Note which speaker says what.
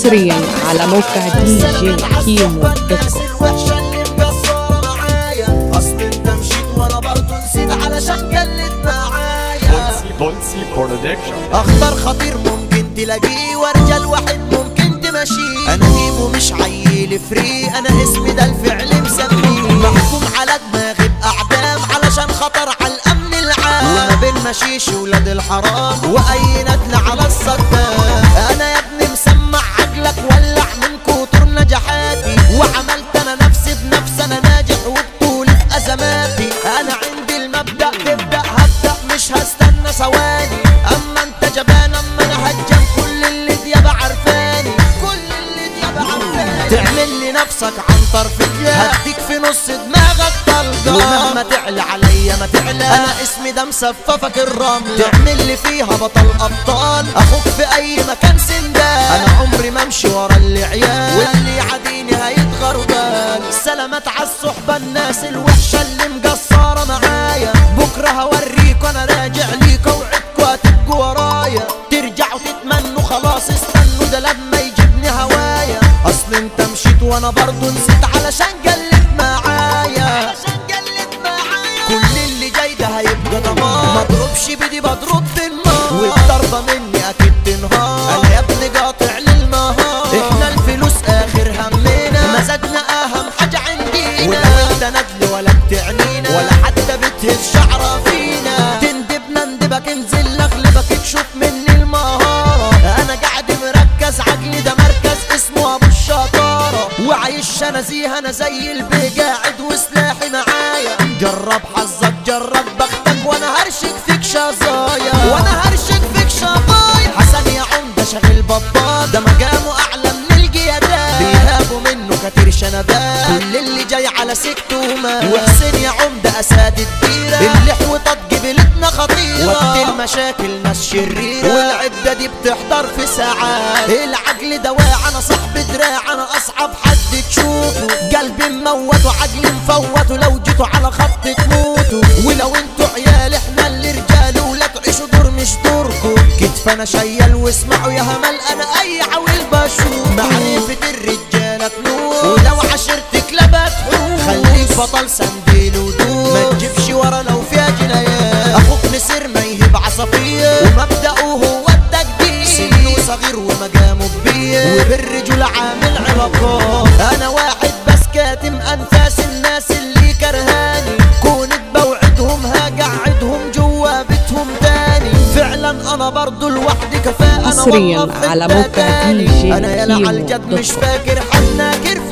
Speaker 1: حصريا على موقع دي جي كيمو دوت كوم.
Speaker 2: الوحشة اللي مقصرة معايا، أصل انت مشيت وانا برضه نسيت علشان قلت معايا.
Speaker 3: بولسي برودكشن.
Speaker 2: اخطر خطير ممكن تلاقيه، ورجال واحد ممكن تمشيه. انا ميمو مش عيل فري، انا اسمي ده الفعل مسميه. محكوم على دماغي باعدام علشان خطر على الامن العام، وما بين مشيش ولاد الحرام واي ندل على الصدام. انا يا ابني مسمع عقلك ولع من كتر نجاحاتي، وعملت انا نفسي بنفسي انا ناجح وبطولة ازماتي. انا عندي المبدأ تبدأ هبدأ مش هستنى ثواني، اما انت جبان اما انا هجم كل اللي ديابة عارفاني، كل اللي ديابة عارفاني. تعمل لي نفسك عن طرف هديك في نص دماغك طلقة، ومهما تعلى عليا ما تعلى انا اسمي ده مسففك الرمل. تعمل لي فيها بطل ابطال اخوك في اي مكان سندان، انا عمري ما امشي ورا اللي عيال واللي يعاديني هيتغربان. سلامات عالصحبة الناس الوحشة اللي مقصرة معايا، بكرة هوريكوا انا راجع ليكوا وعدكوا هتبقوا ورايا. ترجعوا تتمنوا خلاص استنوا ده لما يجيبني هوايا، اصل انت مشيت وانا برضه نسيت علشان قلت معايا. كل اللي جاي ده هيبقى دمار، مضروبش بدي بضرب بالنار، والضربة مني اكيد تنهار. انا يا ابني قاطع للنهار، احنا الفلوس اخر همنا، مزاجنا اهم حاجة عندينا، ولو انت ندل ولا بتعنينا ولا حتى بتهز شعرة فينا. تندبنا ندبك انزل اغلبك تشوف مني المهارة. انا قاعد مركز عقلي ده مركز اسمه ابو الشطارة، وعايش انا زيها انا زي البي قاعد وسلاحي معايا. جرب حظك جرب بختك وانا هرشك فيك شظايا، وانا هرشك فيك شظايا. حسن يا عمدة شغل بطال ده مقامه اعلى من القيادات، بيهابوا منه كتير شنبات كل اللي جاي على سكته مات. وحسين يا عمدة اساد الديرة اللي حوطت جبلتنا خطيرة، وقت المشاكل ناس شريرة والعدة دي بتحضر في ساعات. العقل دواع انا صاحب دراع انا اصعب حد تشوفه، قلبي مموت وعقلي مفوت ولو جيتوا على خط تموتوا. ولو انتوا عيال احنا اللي رجال ولا تعيشوا دور مش دوركم. كتف انا شيال واسمعوا يا همل انا اي عويل بشوف، معرفة الرجالة نور ولو عشرتك لبت حور. خليك بطل سنديل ودور ما تجيبش ورا لو فيها جنايات. اخوك نسر ما يهب عصافير ومبدأه هو التجديد، سنه صغير ومقامه كبير وبالرجل عامل علاقات. انا واحد بس كاتم انفاس الناس اللي كرهاني، كونت بوعدهم هقعدهم جوا بيتهم تاني. فعلا انا برضو لوحدي كفاءة، انا
Speaker 1: حصريا
Speaker 2: والله
Speaker 1: على موقع دي جي
Speaker 2: انا يلا
Speaker 1: كيمو
Speaker 2: عالجد
Speaker 1: دوت
Speaker 2: مش
Speaker 1: كوم.
Speaker 2: فاكر حد ناكر